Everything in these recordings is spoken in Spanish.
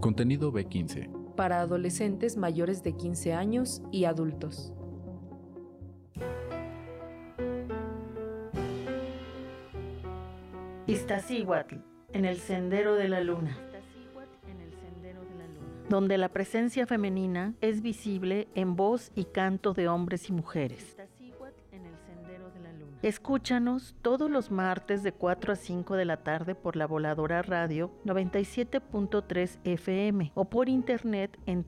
Contenido B15. Para adolescentes mayores de 15 años y adultos. Iztaccíhuatl, en el Sendero de la Luna, donde la presencia femenina es visible en voz y canto de hombres y mujeres. Escúchanos todos los martes de 4 a 5 de la tarde por La Voladora Radio 97.3 FM o por internet en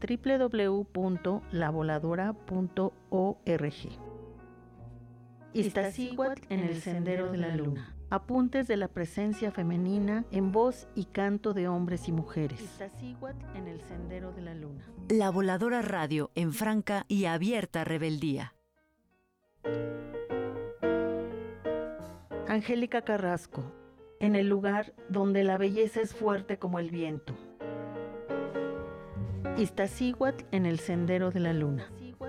www.lavoladora.org. Iztaccíhuatl en el Sendero de la Luna. Apuntes de la presencia femenina en voz y canto de hombres y mujeres. Iztaccíhuatl en el Sendero de la Luna. La Voladora Radio en franca y abierta rebeldía. Angélica Carrasco, en el lugar donde la belleza es fuerte como el viento. Iztaccíhuatl en el Sendero de la Luna,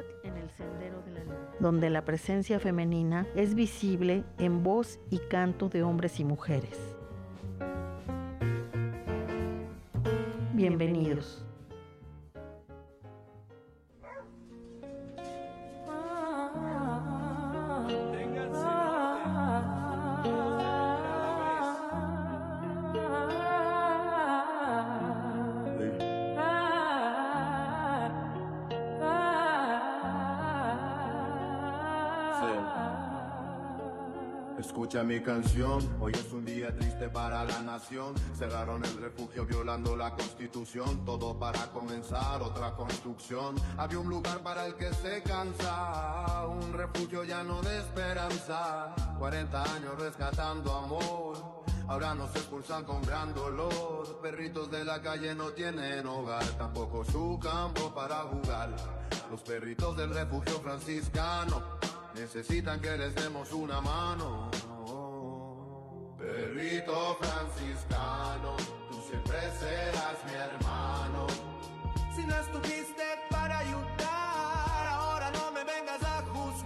donde la presencia femenina es visible en voz y canto de hombres y mujeres. Bienvenidos. Escucha mi canción, hoy es un día triste para la nación. Cerraron el refugio violando la constitución. Todo para comenzar otra construcción. Había un lugar para el que se cansa, un refugio lleno de esperanza. 40 años rescatando amor, ahora nos expulsan con gran dolor. Perritos de la calle no tienen hogar, tampoco su campo para jugar. Los perritos del refugio franciscano necesitan que les demos una mano. Perrito franciscano, tú siempre serás mi hermano. Si no estuviste para ayudar, ahora no me vengas a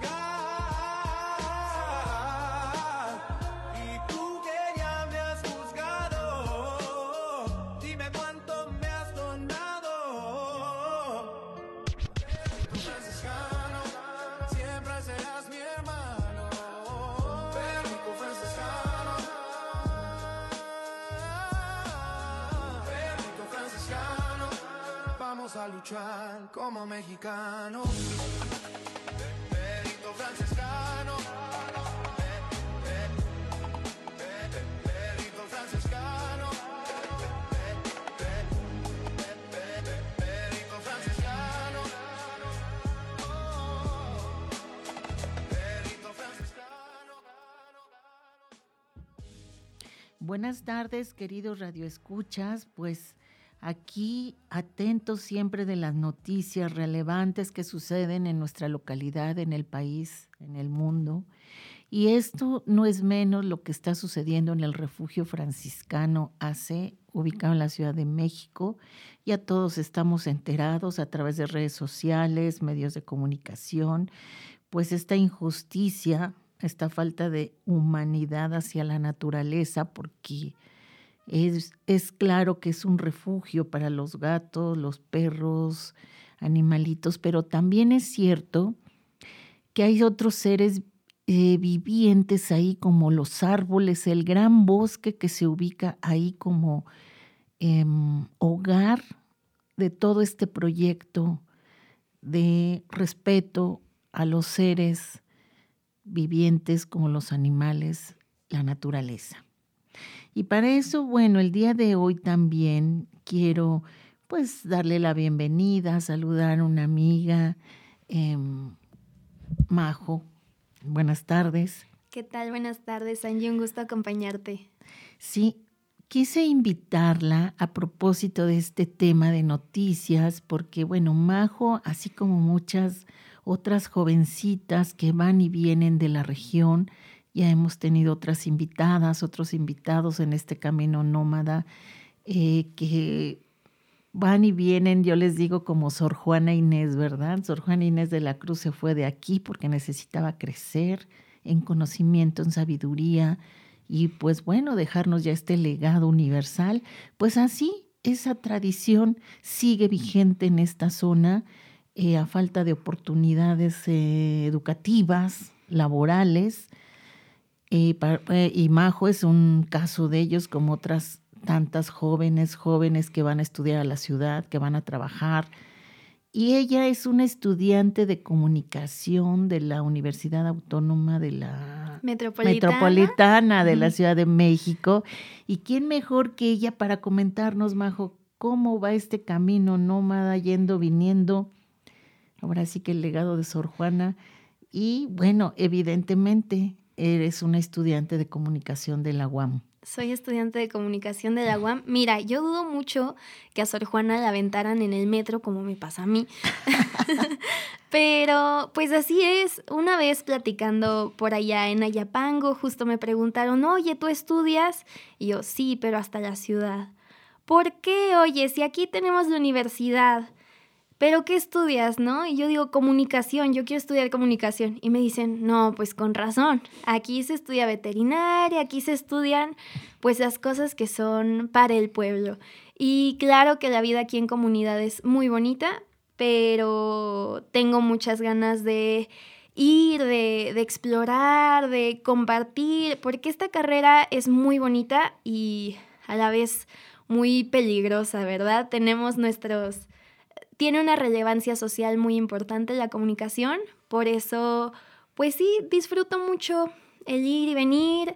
juzgar. Y tú que ya me has juzgado, dime cuánto me has donado. Perrito franciscano, siempre serás mi hermano. Perrito franciscano, perrito franciscano, vamos a luchar como mexicanos. Perrito franciscano, perrito franciscano, perrito franciscano, perrito franciscano. Buenas tardes, queridos radioescuchas, pues aquí atentos siempre de las noticias relevantes que suceden en nuestra localidad, en el país, en el mundo. Y esto no es menos lo que está sucediendo en el Refugio Franciscano AC, ubicado en la Ciudad de México. Ya todos estamos enterados a través de redes sociales, medios de comunicación, pues esta injusticia, esta falta de humanidad hacia la naturaleza, porque es claro que es un refugio para los gatos, los perros, animalitos, pero también es cierto que hay otros seres vivientes ahí, como los árboles, el gran bosque que se ubica ahí como hogar de todo este proyecto de respeto a los seres vivientes como los animales, la naturaleza. Y para eso, bueno, el día de hoy también quiero pues darle la bienvenida, saludar a una amiga, Majo. Buenas tardes. ¿Qué tal? Buenas tardes, Angie, un gusto acompañarte. Sí, quise invitarla a propósito de este tema de noticias, porque bueno, Majo, así como muchas otras jovencitas que van y vienen de la región, ya hemos tenido otras invitadas, otros invitados en este camino nómada que van y vienen, yo les digo como Sor Juana Inés, ¿verdad? Sor Juana Inés de la Cruz se fue de aquí porque necesitaba crecer en conocimiento, en sabiduría y pues bueno, dejarnos ya este legado universal. Pues así esa tradición sigue vigente en esta zona a falta de oportunidades educativas, laborales. Y Majo es un caso de ellos, como otras tantas jóvenes que van a estudiar a la ciudad, que van a trabajar. Y ella es una estudiante de comunicación de la Universidad Autónoma de la Metropolitana de la Ciudad de México. ¿Y quién mejor que ella para comentarnos, Majo, cómo va este camino nómada, yendo, viniendo? Ahora sí que el legado de Sor Juana. Y bueno, evidentemente eres una estudiante de comunicación de la UAM. Soy estudiante de comunicación de la UAM. Mira, yo dudo mucho que a Sor Juana la aventaran en el metro como me pasa a mí. Pero pues así es. Una vez platicando por allá en Ayapango, justo me preguntaron, oye, ¿tú estudias? Y yo, sí, pero hasta la ciudad. ¿Por qué? Oye, si aquí tenemos la universidad. ¿Pero qué estudias, no? Y yo digo, comunicación, yo quiero estudiar comunicación. Y me dicen, no, pues con razón, aquí se estudia veterinaria, aquí se estudian pues las cosas que son para el pueblo. Y claro que la vida aquí en comunidad es muy bonita, pero tengo muchas ganas de ir, de explorar, de compartir, porque esta carrera es muy bonita y a la vez muy peligrosa, ¿verdad? Tiene una relevancia social muy importante la comunicación, por eso, pues sí, disfruto mucho el ir y venir,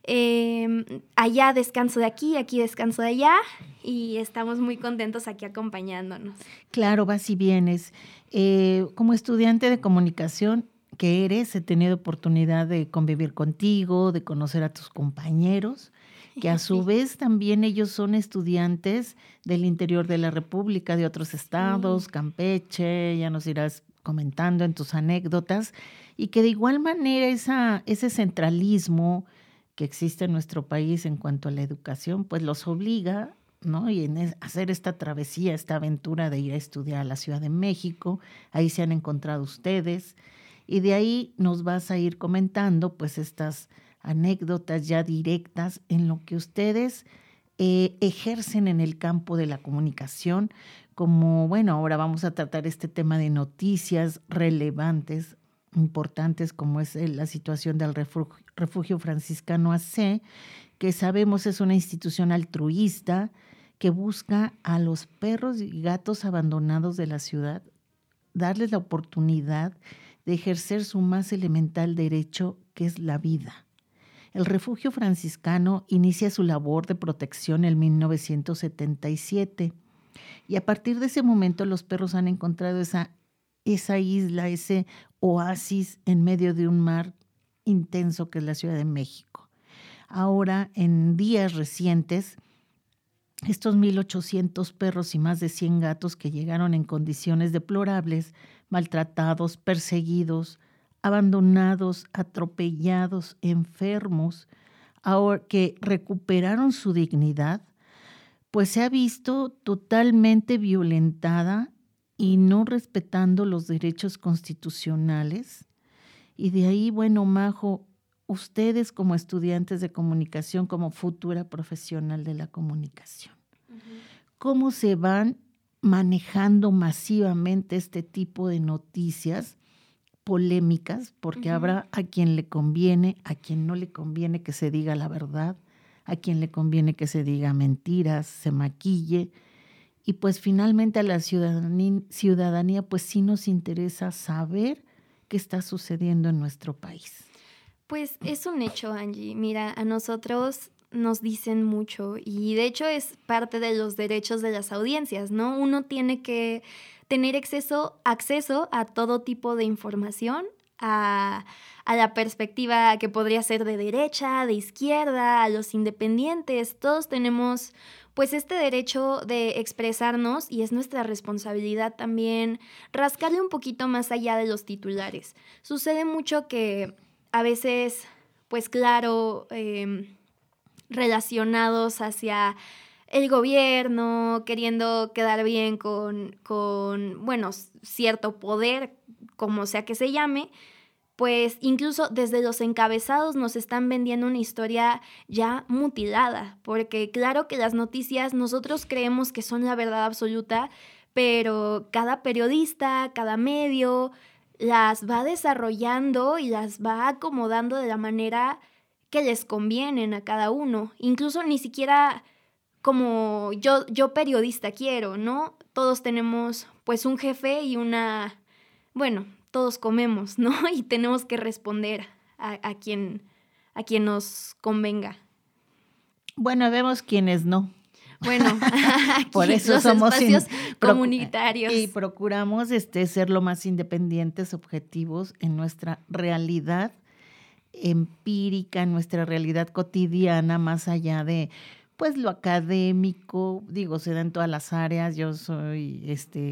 allá descanso de aquí descanso de allá, y estamos muy contentos aquí acompañándonos. Claro, vas y vienes. Como estudiante de comunicación que eres, he tenido oportunidad de convivir contigo, de conocer a tus compañeros, que a su vez también ellos son estudiantes del interior de la República, de otros estados, Campeche, ya nos irás comentando en tus anécdotas, y que de igual manera ese centralismo que existe en nuestro país en cuanto a la educación, pues los obliga, ¿no? Y hacer esta travesía, esta aventura de ir a estudiar a la Ciudad de México. Ahí se han encontrado ustedes, y de ahí nos vas a ir comentando pues estas anécdotas ya directas en lo que ustedes ejercen en el campo de la comunicación, como, bueno, ahora vamos a tratar este tema de noticias relevantes, importantes, como es la situación del Refugio Franciscano AC, que sabemos es una institución altruista que busca a los perros y gatos abandonados de la ciudad, darles la oportunidad de ejercer su más elemental derecho, que es la vida. El Refugio Franciscano inicia su labor de protección en 1977 y a partir de ese momento los perros han encontrado esa isla, ese oasis en medio de un mar intenso que es la Ciudad de México. Ahora, en días recientes, estos 1,800 perros y más de 100 gatos que llegaron en condiciones deplorables, maltratados, perseguidos, abandonados, atropellados, enfermos, ahora que recuperaron su dignidad, pues se ha visto totalmente violentada y no respetando los derechos constitucionales. Y de ahí, bueno, Majo, ustedes como estudiantes de comunicación, como futura profesional de la comunicación, ¿cómo se van manejando masivamente este tipo de noticias polémicas? Porque habrá a quien le conviene, a quien no le conviene que se diga la verdad, a quien le conviene que se diga mentiras, se maquille, y pues finalmente a la ciudadanía pues sí nos interesa saber qué está sucediendo en nuestro país. Pues es un hecho, Angie. Mira, a nosotros nos dicen mucho y de hecho es parte de los derechos de las audiencias, ¿no? Uno tiene que tener acceso a todo tipo de información, a la perspectiva que podría ser de derecha, de izquierda, a los independientes. Todos tenemos pues este derecho de expresarnos y es nuestra responsabilidad también rascarle un poquito más allá de los titulares. Sucede mucho que a veces, pues claro, relacionados hacia el gobierno, queriendo quedar bien con bueno, cierto poder, como sea que se llame, pues incluso desde los encabezados nos están vendiendo una historia ya mutilada, porque claro que las noticias nosotros creemos que son la verdad absoluta, pero cada periodista, cada medio las va desarrollando y las va acomodando de la manera que les convienen a cada uno. Incluso ni siquiera como yo periodista quiero, ¿no? Todos tenemos pues un jefe y todos comemos, ¿no? Y tenemos que responder a quien nos convenga. Bueno, vemos quienes no. Bueno, aquí por eso los somos espacios comunitarios. Y procuramos ser lo más independientes, objetivos en nuestra realidad empírica, en nuestra realidad cotidiana, más allá de pues lo académico. Digo, se da en todas las áreas. Yo soy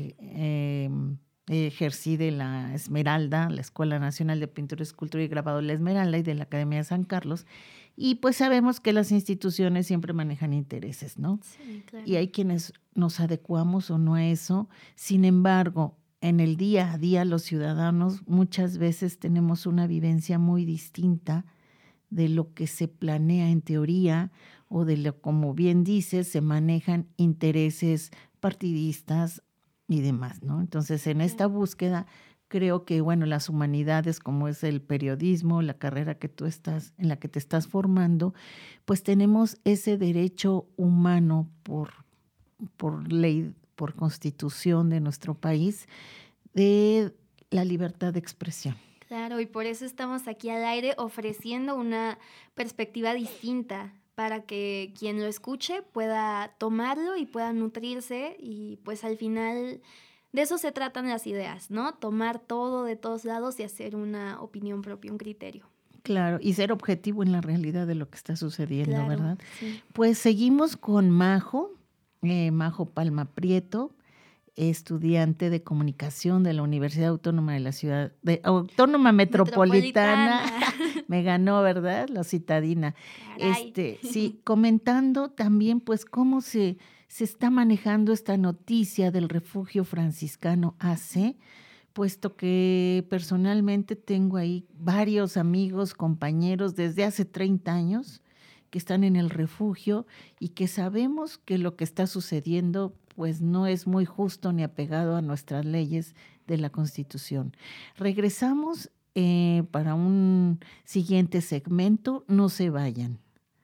ejercí de la Esmeralda, la Escuela Nacional de Pintura, Escultura y Grabado La Esmeralda, y de la Academia de San Carlos, y pues sabemos que las instituciones siempre manejan intereses, ¿no? Sí, claro. Y hay quienes nos adecuamos o no a eso. Sin embargo, en el día a día los ciudadanos muchas veces tenemos una vivencia muy distinta de lo que se planea en teoría, o de lo, como bien dices, se manejan intereses partidistas y demás, ¿no? Entonces, en esta búsqueda, creo que, las humanidades, como es el periodismo, la carrera que tú estás, en la que te estás formando, pues tenemos ese derecho humano por ley, por constitución de nuestro país, de la libertad de expresión. Claro, y por eso estamos aquí al aire ofreciendo una perspectiva distinta para que quien lo escuche pueda tomarlo y pueda nutrirse, y pues al final de eso se tratan las ideas, ¿no? Tomar todo de todos lados y hacer una opinión propia, un criterio. Claro, y ser objetivo en la realidad de lo que está sucediendo, Claro, ¿verdad? sí. Pues seguimos con Majo Palma Prieto, estudiante de comunicación de la Universidad Autónoma de la Ciudad, Autónoma Metropolitana. Me ganó, ¿verdad? La citadina. Caray. Sí, comentando también pues cómo se está manejando esta noticia del refugio franciscano AC, puesto que personalmente tengo ahí varios amigos, compañeros desde hace 30 años que están en el refugio, y que sabemos que lo que está sucediendo pues no es muy justo ni apegado a nuestras leyes de la Constitución. Regresamos para un siguiente segmento. No se vayan.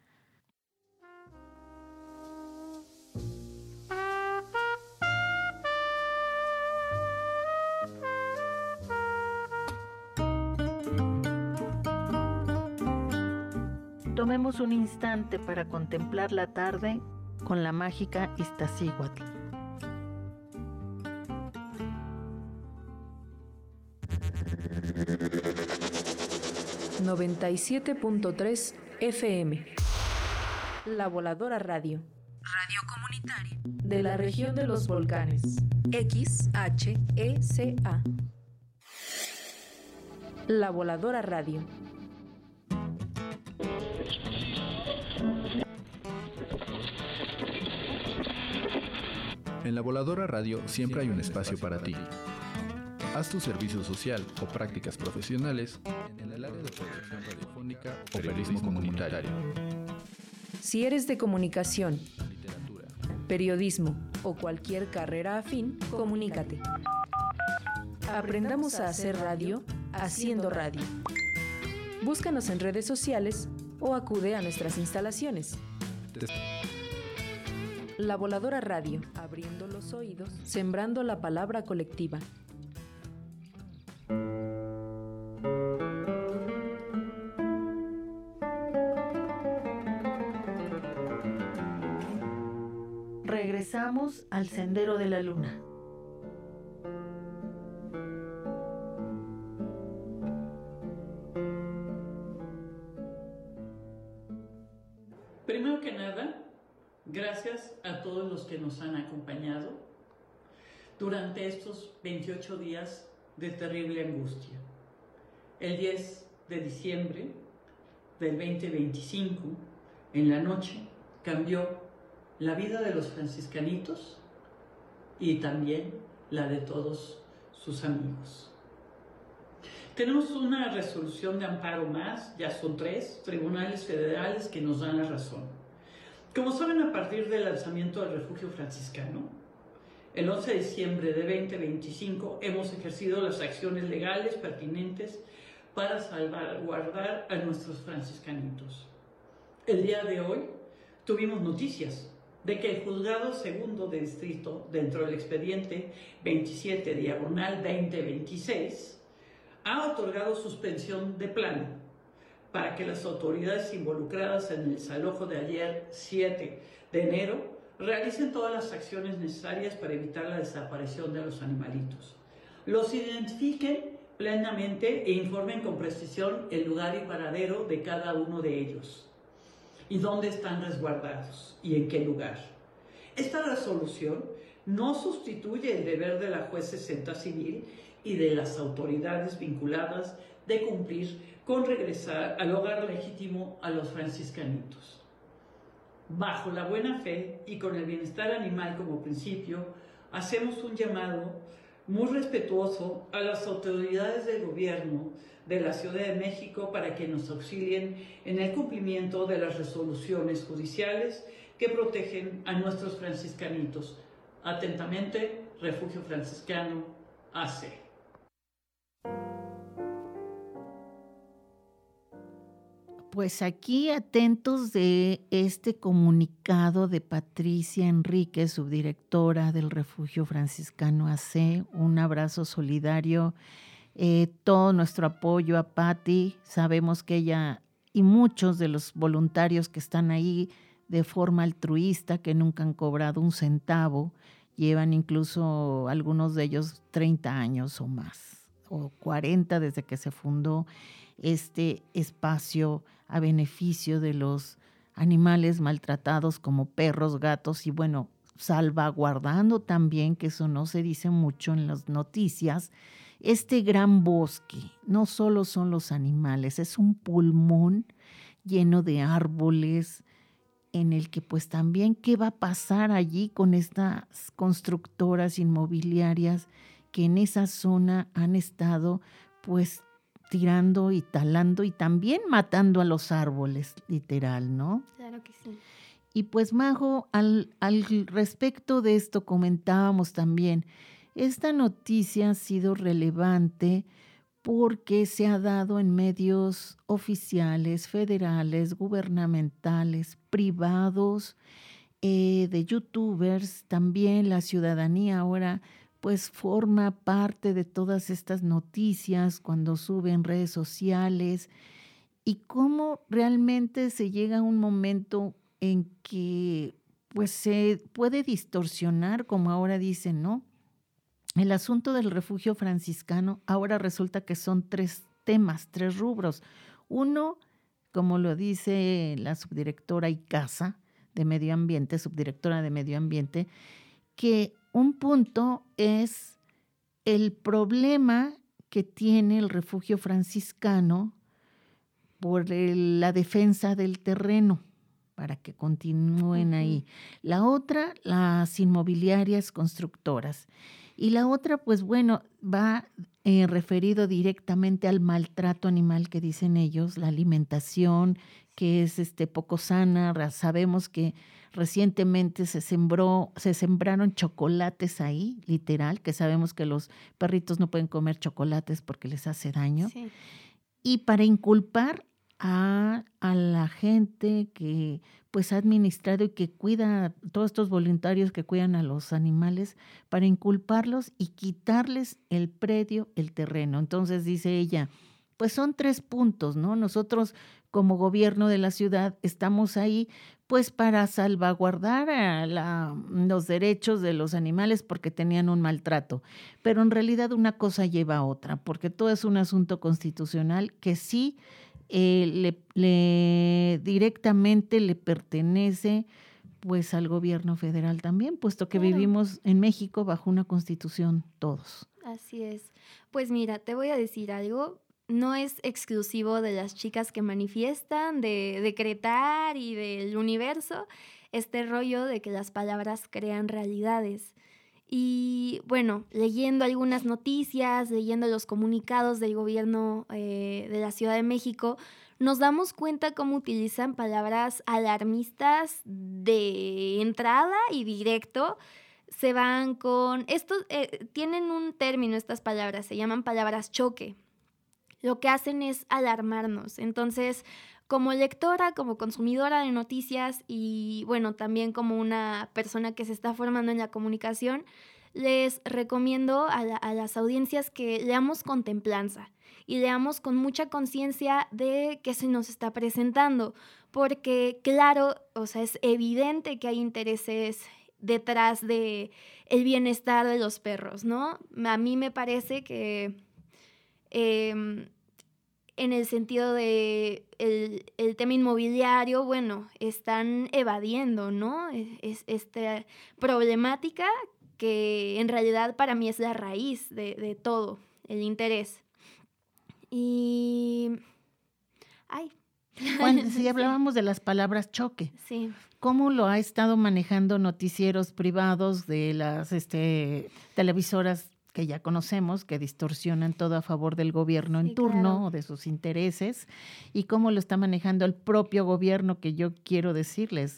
Tomemos un instante para contemplar la tarde con la mágica Iztaccíhuatl. ...97.3 FM... La Voladora Radio... Radio comunitaria... ...de la región de los volcanes... XHECA... La Voladora Radio... En La Voladora Radio siempre hay un espacio para ti. Haz tu servicio social o prácticas profesionales en el área de producción radiofónica o periodismo comunitario. Si eres de comunicación, Literatura, periodismo o cualquier carrera afín, comunícate. Aprendamos a hacer radio haciendo radio. Búscanos en redes sociales o acude a nuestras instalaciones. La Voladora Radio, abriendo los oídos, sembrando la palabra colectiva. Regresamos al Sendero de la Luna. Primero que nada, gracias a todos los que nos han acompañado durante estos 28 días de terrible angustia. El 10 de diciembre del 2025, en la noche, cambió la vida de los franciscanitos y también la de todos sus amigos. Tenemos una resolución de amparo más, ya son 3 tribunales federales que nos dan la razón. Como saben, a partir del lanzamiento del refugio franciscano, el 11 de diciembre de 2025 hemos ejercido las acciones legales pertinentes para salvaguardar a nuestros franciscanitos. El día de hoy tuvimos noticias de que el Juzgado Segundo de Distrito, dentro del expediente 27/2026, ha otorgado suspensión de plano para que las autoridades involucradas en el desalojo de ayer, 7 de enero, realicen todas las acciones necesarias para evitar la desaparición de los animalitos. Los identifiquen plenamente e informen con precisión el lugar y paradero de cada uno de ellos y dónde están resguardados y en qué lugar. Esta resolución no sustituye el deber de la juez 60 civil y de las autoridades vinculadas de cumplir con regresar al hogar legítimo a los franciscanitos. Bajo la buena fe y con el bienestar animal como principio, hacemos un llamado muy respetuoso a las autoridades del gobierno de la Ciudad de México para que nos auxilien en el cumplimiento de las resoluciones judiciales que protegen a nuestros franciscanitos. Atentamente, Refugio Franciscano, AC. Pues aquí atentos de este comunicado de Patricia Enríquez, subdirectora del Refugio Franciscano AC. Un abrazo solidario, todo nuestro apoyo a Patti. Sabemos que ella y muchos de los voluntarios que están ahí de forma altruista, que nunca han cobrado un centavo, llevan incluso algunos de ellos 30 años o más, o 40 desde que se fundó este espacio a beneficio de los animales maltratados como perros, gatos y bueno, salvaguardando también, que eso no se dice mucho en las noticias, este gran bosque. No solo son los animales, es un pulmón lleno de árboles en el que pues también qué va a pasar allí con estas constructoras inmobiliarias que en esa zona han estado pues tirando y talando y también matando a los árboles, literal, ¿no? Claro que sí. Y pues, Majo, al respecto de esto comentábamos también, esta noticia ha sido relevante porque se ha dado en medios oficiales, federales, gubernamentales, privados, de youtubers, también la ciudadanía ahora pues forma parte de todas estas noticias cuando suben redes sociales y cómo realmente se llega a un momento en que pues se puede distorsionar, como ahora dicen, ¿no? El asunto del refugio franciscano ahora resulta que son 3 temas, 3 rubros. Uno, como lo dice la subdirectora Icaza de Medio Ambiente, subdirectora de Medio Ambiente, que un punto es el problema que tiene el refugio franciscano por la defensa del terreno, para que continúen ahí. La otra, las inmobiliarias constructoras. Y la otra, pues bueno, va referido directamente al maltrato animal que dicen ellos, la alimentación que es poco sana. Sabemos que recientemente se sembraron chocolates ahí, literal, que sabemos que los perritos no pueden comer chocolates porque les hace daño. Sí. Y para inculpar a la gente que pues ha administrado y que cuida, todos estos voluntarios que cuidan a los animales, para inculparlos y quitarles el predio, el terreno. Entonces dice ella, pues son 3 puntos, ¿no? Nosotros como gobierno de la ciudad estamos ahí pues para salvaguardar los derechos de los animales porque tenían un maltrato. Pero en realidad una cosa lleva a otra, porque todo es un asunto constitucional que sí directamente le pertenece pues al gobierno federal también, puesto que vivimos en México bajo una constitución todos. Así es. Pues mira, te voy a decir algo. No es exclusivo de las chicas que manifiestan, de decretar y del universo, este rollo de que las palabras crean realidades. Y bueno, leyendo algunas noticias, leyendo los comunicados del gobierno de la Ciudad de México, nos damos cuenta cómo utilizan palabras alarmistas de entrada y directo. Se van con... tienen un término estas palabras, se llaman palabras choque. Lo que hacen es alarmarnos. Entonces, como lectora, como consumidora de noticias y bueno, también como una persona que se está formando en la comunicación, les recomiendo a las audiencias que leamos con templanza y leamos con mucha conciencia de qué se nos está presentando, porque claro, o sea, es evidente que hay intereses detrás de el bienestar de los perros, ¿no? A mí me parece que en el sentido de el tema inmobiliario, bueno, están evadiendo, ¿no? Es esta problemática que en realidad para mí es la raíz de todo, el interés. Y... Si hablábamos de las palabras choque, sí. ¿Cómo lo ha estado manejando noticieros privados de las televisoras que ya conocemos, que distorsionan todo a favor del gobierno en turno, claro, o de sus intereses? ¿Y cómo lo está manejando el propio gobierno, que yo quiero decirles,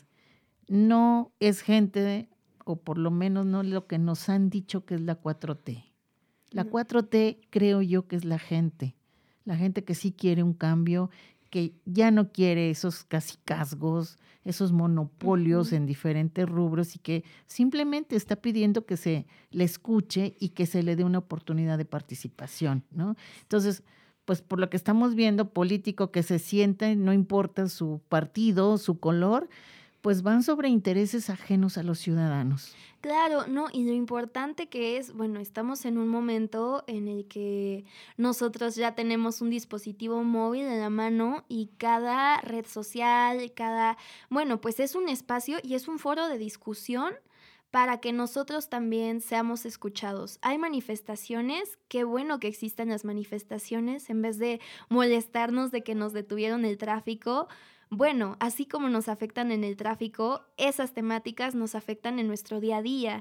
no es gente, o por lo menos no lo que nos han dicho que es la 4T? La 4T creo yo que es la gente que sí quiere un cambio, que ya no quiere esos cacicazgos, esos monopolios en diferentes rubros, y que simplemente está pidiendo que se le escuche y que se le dé una oportunidad de participación, ¿no? Entonces, pues por lo que estamos viendo, político que se sienta, no importa su partido, su color, pues van sobre intereses ajenos a los ciudadanos. Claro, no, y lo importante que es, bueno, estamos en un momento en el que nosotros ya tenemos un dispositivo móvil en la mano y cada red social, bueno, pues es un espacio y es un foro de discusión para que nosotros también seamos escuchados. Hay manifestaciones, qué bueno que existan las manifestaciones, en vez de molestarnos de que nos detuvieron el tráfico. Bueno, así como nos afectan en el tráfico, esas temáticas nos afectan en nuestro día a día.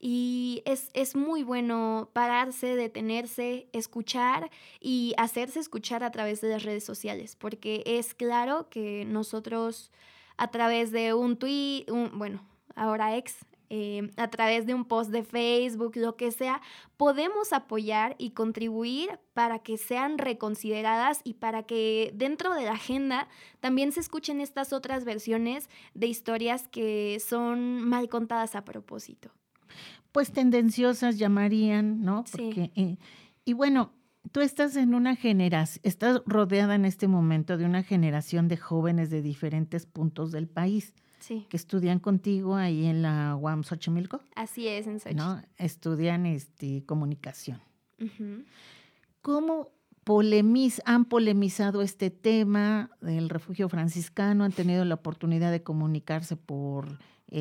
Y es muy bueno pararse, detenerse, escuchar y hacerse escuchar a través de las redes sociales, porque es claro que nosotros a través de un tweet, ahora ex, a través de un post de Facebook, lo que sea, podemos apoyar y contribuir para que sean reconsideradas y para que dentro de la agenda también se escuchen estas otras versiones de historias que son mal contadas a propósito. Pues tendenciosas llamarían, ¿no? Porque, sí. Y bueno, tú estás en una generación, estás rodeada en este momento de una generación de jóvenes de diferentes puntos del país. Sí. Que estudian contigo ahí en la UAM Xochimilco. Así es, en Xochimilco. ¿No? Estudian comunicación. Uh-huh. ¿Cómo han polemizado este tema del refugio franciscano? ¿Han tenido la oportunidad de comunicarse por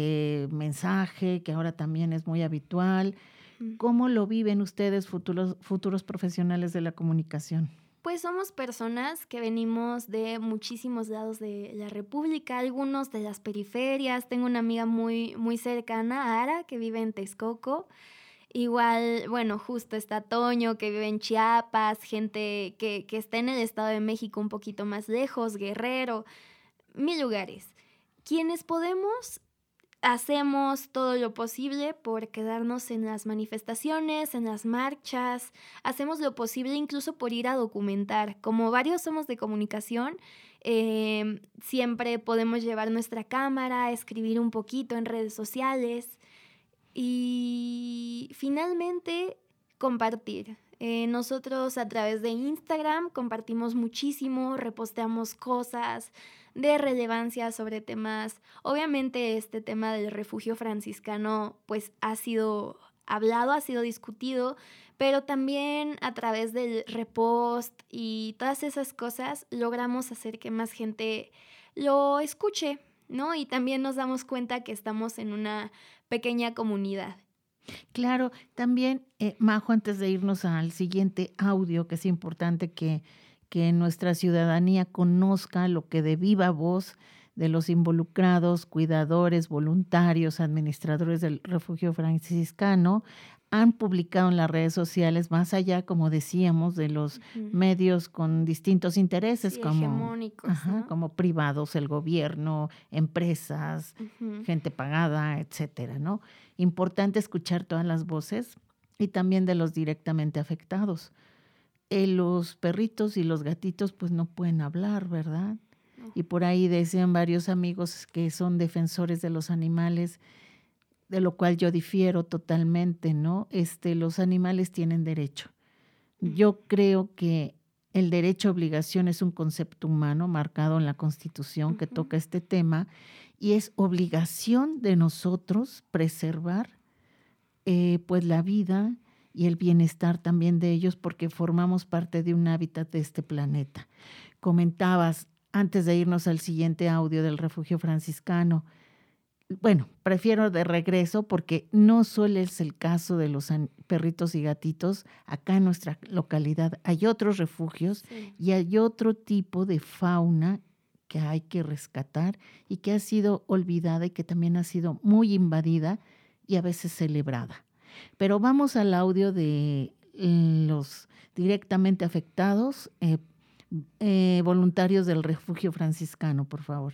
mensaje, que ahora también es muy habitual? Uh-huh. ¿Cómo lo viven ustedes, futuros profesionales de la comunicación? Pues somos personas que venimos de muchísimos lados de la República, algunos de las periferias. Tengo una amiga muy, muy cercana, Ara, que vive en Texcoco. Igual, bueno, justo está Toño, que vive en Chiapas, gente que está en el Estado de México un poquito más lejos, Guerrero, 1000 lugares. Quienes podemos, hacemos todo lo posible por quedarnos en las manifestaciones, en las marchas, hacemos lo posible incluso por ir a documentar. Como varios somos de comunicación, siempre podemos llevar nuestra cámara, escribir un poquito en redes sociales y finalmente compartir. Nosotros a través de Instagram compartimos muchísimo, reposteamos cosas de relevancia sobre temas. Obviamente este tema del refugio franciscano pues ha sido hablado, ha sido discutido, pero también a través del repost y todas esas cosas logramos hacer que más gente lo escuche, ¿no? Y también nos damos cuenta que estamos en una pequeña comunidad. Claro, también, Majo, antes de irnos al siguiente audio, que es importante que nuestra ciudadanía conozca lo que de viva voz de los involucrados, cuidadores, voluntarios, administradores del refugio franciscano, han publicado en las redes sociales, más allá, como decíamos, de los medios con distintos intereses, como hegemónicos, ¿no? Como privados, el gobierno, empresas, gente pagada, etcétera, ¿no? Importante escuchar todas las voces y también de los directamente afectados. Los perritos y los gatitos pues no pueden hablar, ¿verdad? No. Y por ahí decían varios amigos que son defensores de los animales, de lo cual yo difiero totalmente, ¿no? Los animales tienen derecho. Yo creo que el derecho-obligación es un concepto humano marcado en la Constitución que toca este tema y es obligación de nosotros preservar pues la vida y el bienestar también de ellos porque formamos parte de un hábitat de este planeta. Comentabas, antes de irnos al siguiente audio del refugio franciscano, bueno, prefiero de regreso porque no solo es el caso de los perritos y gatitos. Acá en nuestra localidad hay otros refugios y hay otro tipo de fauna que hay que rescatar y que ha sido olvidada y que también ha sido muy invadida y a veces celebrada. Pero vamos al audio de los directamente afectados, voluntarios del refugio franciscano, por favor.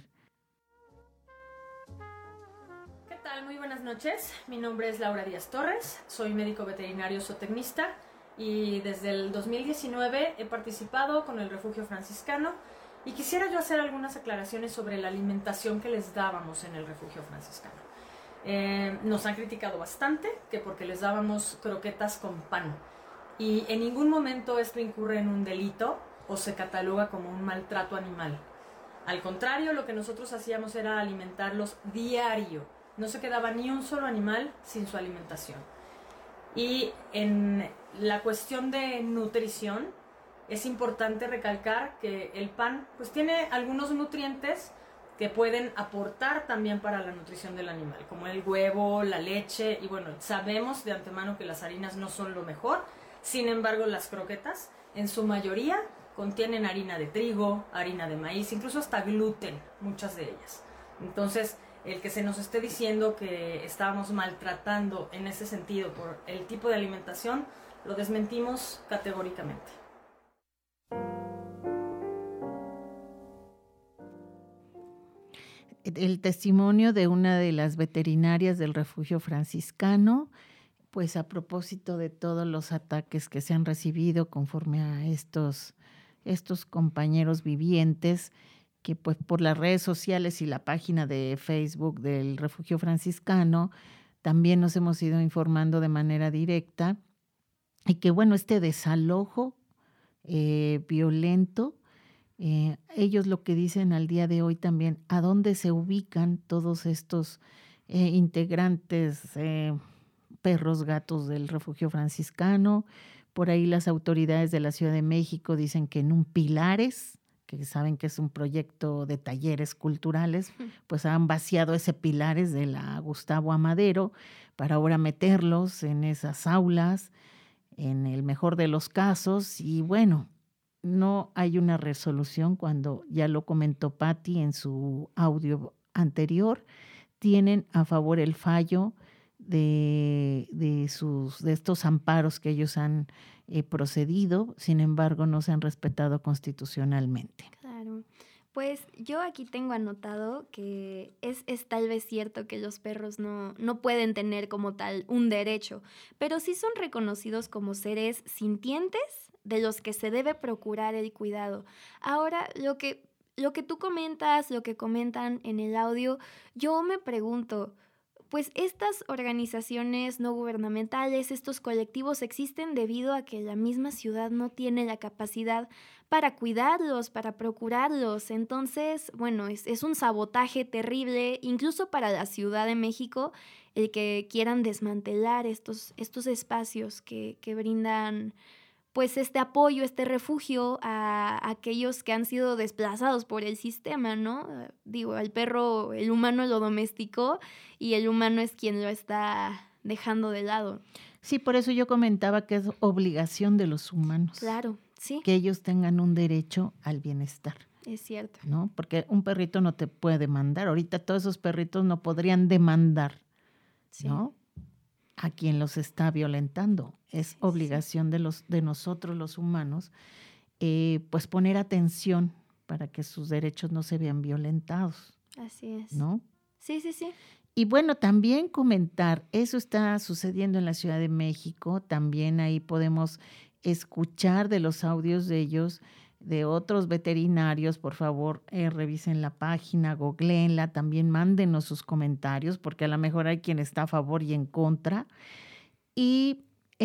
Muy buenas noches, mi nombre es Laura Díaz Torres, soy médico veterinario zootecnista y desde el 2019 he participado con el refugio franciscano y quisiera yo hacer algunas aclaraciones sobre la alimentación que les dábamos en el refugio franciscano. Nos han criticado bastante que porque les dábamos croquetas con pan y en ningún momento esto incurre en un delito o se cataloga como un maltrato animal. Al contrario, lo que nosotros hacíamos era alimentarlos diario. No se quedaba ni un solo animal sin su alimentación. Y en la cuestión de nutrición, es importante recalcar que el pan pues tiene algunos nutrientes que pueden aportar también para la nutrición del animal, como el huevo, la leche, y bueno, sabemos de antemano que las harinas no son lo mejor, sin embargo las croquetas en su mayoría contienen harina de trigo, harina de maíz, incluso hasta gluten, muchas de ellas. Entonces, el que se nos esté diciendo que estábamos maltratando en ese sentido por el tipo de alimentación, lo desmentimos categóricamente. El testimonio de una de las veterinarias del refugio franciscano, pues a propósito de todos los ataques que se han recibido conforme a estos compañeros vivientes, que pues por las redes sociales y la página de Facebook del Refugio Franciscano también nos hemos ido informando de manera directa y que bueno, este desalojo violento, ellos lo que dicen al día de hoy también, a dónde se ubican todos estos integrantes, perros, gatos del Refugio Franciscano. Por ahí las autoridades de la Ciudad de México dicen que en un Pilares, que saben que es un proyecto de talleres culturales, pues han vaciado ese Pilares de la Gustavo Amadero para ahora meterlos en esas aulas, en el mejor de los casos, y bueno, no hay una resolución cuando, ya lo comentó Patti en su audio anterior, tienen a favor el fallo de estos amparos que ellos han procedido, sin embargo no se han respetado constitucionalmente. Claro, pues yo aquí tengo anotado que es tal vez cierto que los perros no pueden tener como tal un derecho, pero sí son reconocidos como seres sintientes de los que se debe procurar el cuidado. Ahora, lo que tú comentas, lo que comentan en el audio, yo me pregunto, pues estas organizaciones no gubernamentales, estos colectivos existen debido a que la misma ciudad no tiene la capacidad para cuidarlos, para procurarlos. Entonces, bueno, es un sabotaje terrible, incluso para la Ciudad de México, el que quieran desmantelar estos espacios que brindan pues este apoyo, este refugio a aquellos que han sido desplazados por el sistema, ¿no? Digo, el perro, el humano lo domesticó y el humano es quien lo está dejando de lado. Sí, por eso yo comentaba que es obligación de los humanos. Claro, sí. Que ellos tengan un derecho al bienestar. Es cierto. ¿No? Porque un perrito no te puede demandar. Ahorita todos esos perritos no podrían demandar, Sí. ¿no? A quien los está violentando. Es obligación de nosotros los humanos, pues poner atención para que sus derechos no se vean violentados, Así es. ¿no? Sí, sí, sí. Y bueno, también comentar, eso está sucediendo en la Ciudad de México, también ahí podemos escuchar de los audios de ellos, de otros veterinarios. Por favor, revisen la página, googleenla, también mándenos sus comentarios, porque a lo mejor hay quien está a favor y en contra. Y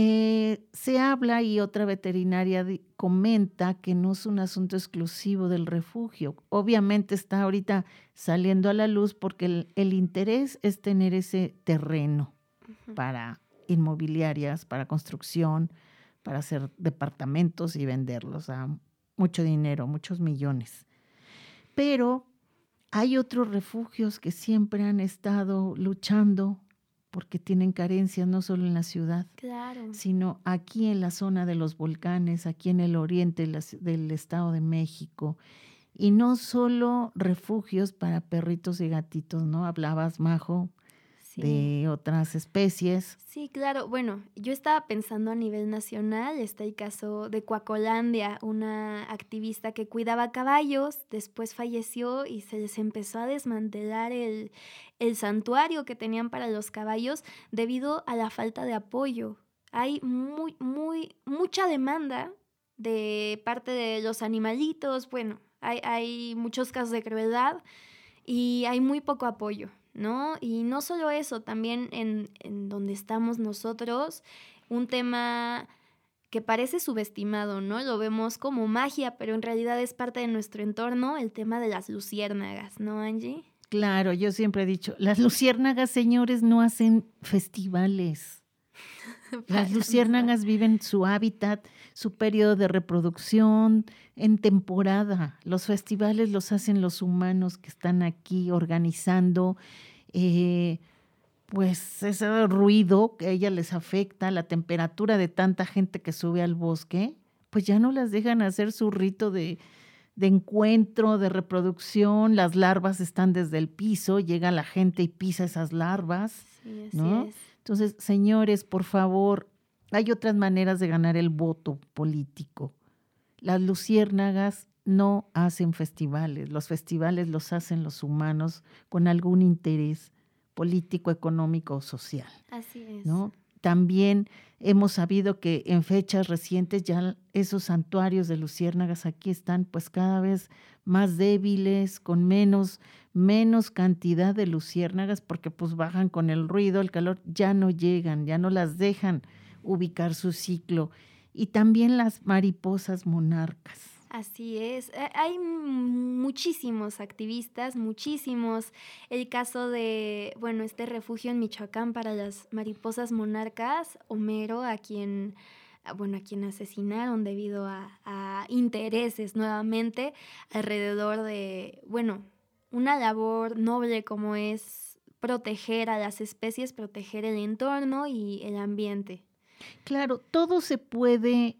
se habla, y otra veterinaria comenta que no es un asunto exclusivo del refugio. Obviamente está ahorita saliendo a la luz porque el interés es tener ese terreno para inmobiliarias, para construcción, para hacer departamentos y venderlos a mucho dinero, muchos millones. Pero hay otros refugios que siempre han estado luchando porque tienen carencias no solo en la ciudad, Claro. sino aquí en la zona de los volcanes, aquí en el oriente del Estado de México. Y no solo refugios para perritos y gatitos, ¿no? Hablabas, Majo, Sí. de otras especies. Sí, claro. Bueno, yo estaba pensando a nivel nacional, está el caso de Coacolandia, una activista que cuidaba caballos, después falleció y se les empezó a desmantelar el santuario que tenían para los caballos debido a la falta de apoyo. Hay mucha demanda de parte de los animalitos, bueno, hay muchos casos de crueldad y hay muy poco apoyo, ¿no? Y no solo eso, también en donde estamos nosotros, un tema que parece subestimado, ¿no? Lo vemos como magia, pero en realidad es parte de nuestro entorno, el tema de las luciérnagas, ¿no, Angie? Claro, yo siempre he dicho, las luciérnagas, señores, no hacen festivales. Las luciérnagas viven su hábitat, su periodo de reproducción en temporada. Los festivales los hacen los humanos que están aquí organizando, pues ese ruido que a ellas les afecta, la temperatura de tanta gente que sube al bosque, pues ya no las dejan hacer su rito de encuentro, de reproducción. Las larvas están desde el piso, llega la gente y pisa esas larvas, Sí, así ¿no? es. Entonces, señores, por favor, hay otras maneras de ganar el voto político. Las luciérnagas no hacen festivales. Los festivales los hacen los humanos con algún interés político, económico o social, Así es. ¿no? También hemos sabido que en fechas recientes ya esos santuarios de luciérnagas aquí están pues cada vez más débiles, con menos cantidad de luciérnagas, porque pues bajan con el ruido, el calor, ya no llegan, ya no las dejan ubicar su ciclo. Y también las mariposas monarcas. Así es. Hay muchísimos activistas, muchísimos. El caso de, bueno, este refugio en Michoacán para las mariposas monarcas, Homero, a quien asesinaron debido a intereses nuevamente alrededor de, bueno, una labor noble como es proteger a las especies, proteger el entorno y el ambiente. Claro, todo se puede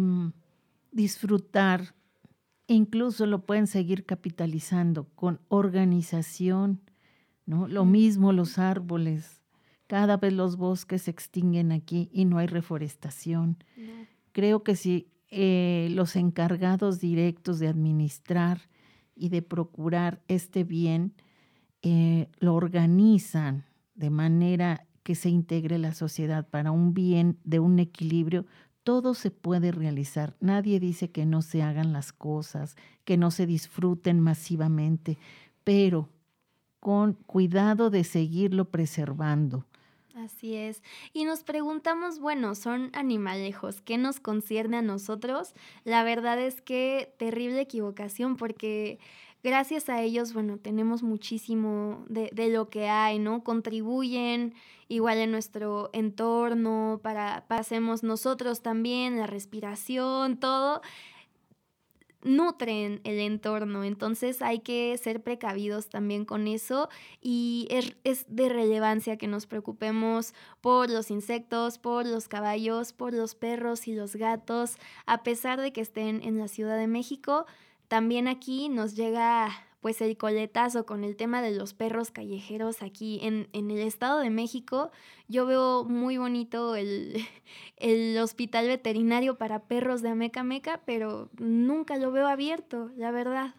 disfrutar, incluso lo pueden seguir capitalizando con organización, ¿no? Lo mismo los árboles, cada vez los bosques se extinguen aquí y no hay reforestación. No. Creo que si los encargados directos de administrar y de procurar este bien lo organizan de manera que se integre la sociedad para un bien de un equilibrio, todo se puede realizar. Nadie dice que no se hagan las cosas, que no se disfruten masivamente, pero con cuidado de seguirlo preservando. Así es. Y nos preguntamos, bueno, son animalejos, ¿qué nos concierne a nosotros? La verdad es que terrible equivocación, porque gracias a ellos, bueno, tenemos muchísimo de lo que hay, ¿no? Contribuyen igual en nuestro entorno, pasemos nosotros también, la respiración, todo. Nutren el entorno, entonces hay que ser precavidos también con eso y es de relevancia que nos preocupemos por los insectos, por los caballos, por los perros y los gatos, a pesar de que estén en la Ciudad de México. también aquí nos llega pues el coletazo con el tema de los perros callejeros aquí en el Estado de México. Yo veo muy bonito el hospital veterinario para perros de Ameca Meca, pero nunca lo veo abierto, la verdad.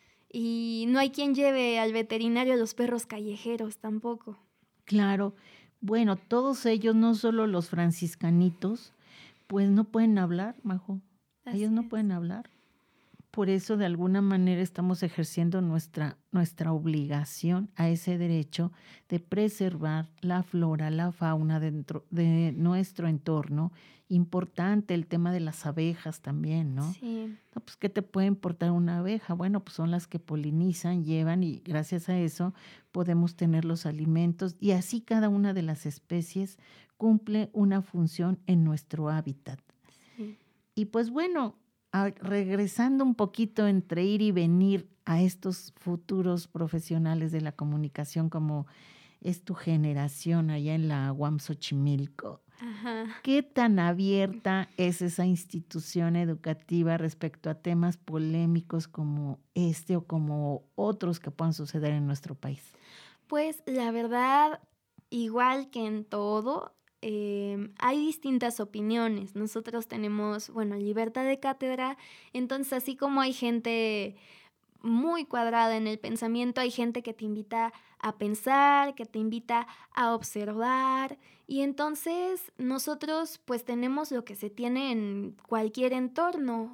Y no hay quien lleve al veterinario a los perros callejeros tampoco. Claro. Bueno, todos ellos, no solo los franciscanitos, pues no pueden hablar, Majo. Ellos no pueden hablar. Por eso, de alguna manera, estamos ejerciendo nuestra obligación a ese derecho de preservar la flora, la fauna dentro de nuestro entorno. Importante el tema de las abejas también, ¿no? Sí. No, pues, ¿qué te puede importar una abeja? Bueno, pues son las que polinizan, llevan, y gracias a eso podemos tener los alimentos. Y así cada una de las especies cumple una función en nuestro hábitat. Sí. Y pues bueno, regresando un poquito entre ir y venir a estos futuros profesionales de la comunicación, como es tu generación allá en la UAM Xochimilco, Ajá. ¿qué tan abierta es esa institución educativa respecto a temas polémicos como este o como otros que puedan suceder en nuestro país? Pues la verdad, igual que en todo, hay distintas opiniones. Nosotros tenemos, libertad de cátedra, entonces así como hay gente muy cuadrada en el pensamiento, hay gente que te invita a pensar, que te invita a observar, y entonces nosotros pues tenemos lo que se tiene en cualquier entorno,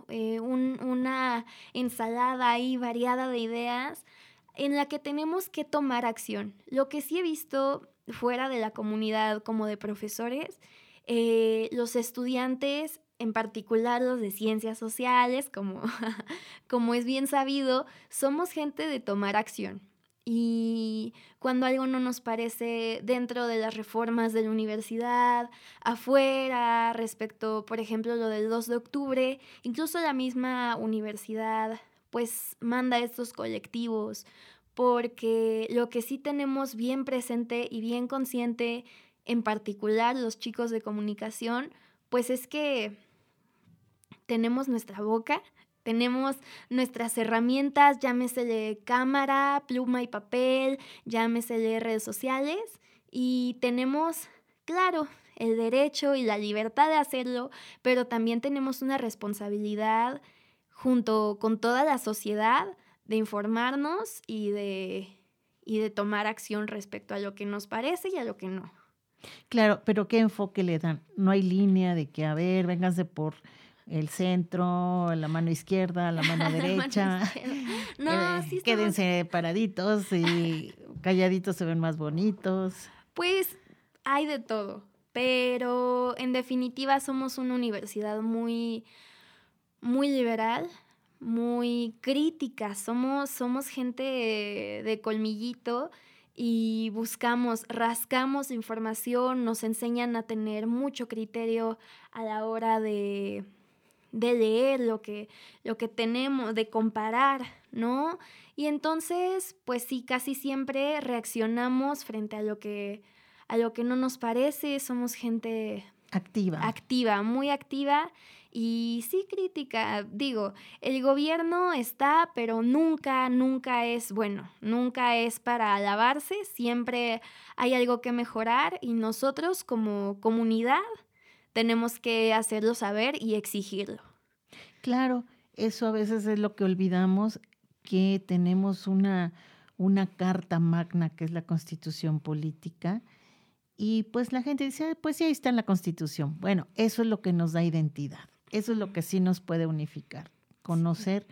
una ensalada ahí variada de ideas en la que tenemos que tomar acción. Lo que sí he visto fuera de la comunidad como de profesores, los estudiantes, en particular los de ciencias sociales, como es bien sabido, somos gente de tomar acción. Y cuando algo no nos parece dentro de las reformas de la universidad, afuera, respecto, por ejemplo, lo del 2 de octubre, incluso la misma universidad pues manda estos colectivos, porque lo que sí tenemos bien presente y bien consciente, en particular los chicos de comunicación, pues es que tenemos nuestra boca, tenemos nuestras herramientas, llámesele cámara, pluma y papel, llámesele redes sociales, y tenemos, claro, el derecho y la libertad de hacerlo, pero también tenemos una responsabilidad junto con toda la sociedad de informarnos y de tomar acción respecto a lo que nos parece y a lo que no. Claro, pero ¿qué enfoque le dan? No hay línea de que, a ver, vénganse por el centro, la mano izquierda, la mano derecha. No, sí quédense paraditos y calladitos se ven más bonitos. Pues hay de todo, pero en definitiva somos una universidad muy, muy liberal, muy crítica, somos gente de colmillito y rascamos información, nos enseñan a tener mucho criterio a la hora de leer lo que tenemos, de comparar, ¿no? Y entonces, pues sí, casi siempre reaccionamos frente a lo que no nos parece, somos gente activa, muy activa. Y sí, crítica, digo, el gobierno está, pero nunca es bueno, nunca es para alabarse, siempre hay algo que mejorar y nosotros como comunidad tenemos que hacerlo saber y exigirlo. Claro, eso a veces es lo que olvidamos, que tenemos una carta magna que es la Constitución Política. Y pues la gente dice, pues sí, ahí está en la Constitución. Bueno, eso es lo que nos da identidad. Eso es lo que sí nos puede unificar. Conocer